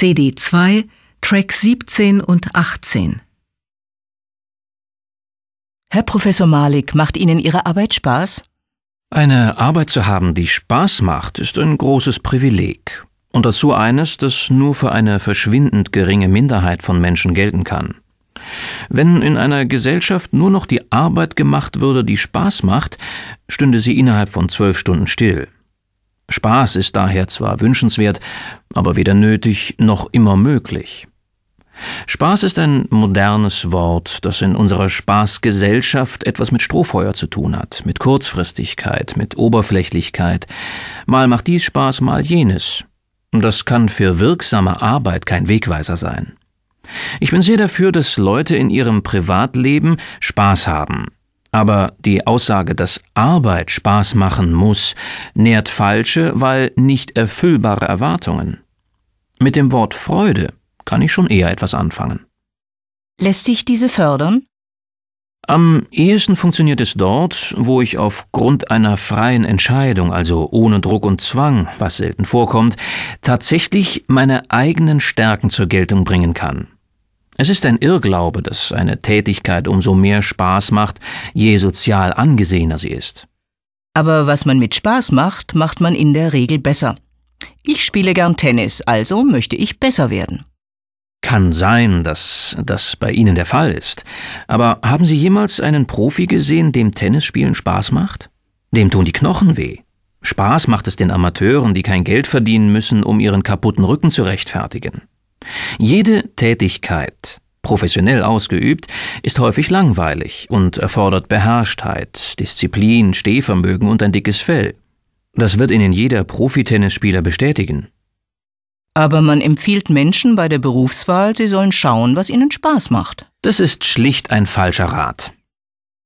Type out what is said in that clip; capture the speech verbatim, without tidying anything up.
C D zwei, Track siebzehn und achtzehn. Herr Professor Malik, macht Ihnen Ihre Arbeit Spaß? Eine Arbeit zu haben, die Spaß macht, ist ein großes Privileg. Und dazu eines, das nur für eine verschwindend geringe Minderheit von Menschen gelten kann. Wenn in einer Gesellschaft nur noch die Arbeit gemacht würde, die Spaß macht, stünde sie innerhalb von zwölf Stunden still. Spaß ist daher zwar wünschenswert, aber weder nötig noch immer möglich. Spaß ist ein modernes Wort, das in unserer Spaßgesellschaft etwas mit Strohfeuer zu tun hat, mit Kurzfristigkeit, mit Oberflächlichkeit. Mal macht dies Spaß, mal jenes. Das kann für wirksame Arbeit kein Wegweiser sein. Ich bin sehr dafür, dass Leute in ihrem Privatleben Spaß haben. Aber die Aussage, dass Arbeit Spaß machen muss, nährt falsche, weil nicht erfüllbare Erwartungen. Mit dem Wort Freude kann ich schon eher etwas anfangen. Lässt sich diese fördern? Am ehesten funktioniert es dort, wo ich aufgrund einer freien Entscheidung, also ohne Druck und Zwang, was selten vorkommt, tatsächlich meine eigenen Stärken zur Geltung bringen kann. Es ist ein Irrglaube, dass eine Tätigkeit umso mehr Spaß macht, je sozial angesehener sie ist. Aber was man mit Spaß macht, macht man in der Regel besser. Ich spiele gern Tennis, also möchte ich besser werden. Kann sein, dass das bei Ihnen der Fall ist. Aber haben Sie jemals einen Profi gesehen, dem Tennisspielen Spaß macht? Dem tun die Knochen weh. Spaß macht es den Amateuren, die kein Geld verdienen müssen, um ihren kaputten Rücken zu rechtfertigen. Jede Tätigkeit, professionell ausgeübt, ist häufig langweilig und erfordert Beherrschtheit, Disziplin, Stehvermögen und ein dickes Fell. Das wird Ihnen jeder Profitennisspieler bestätigen. Aber man empfiehlt Menschen bei der Berufswahl, sie sollen schauen, was ihnen Spaß macht. Das ist schlicht ein falscher Rat.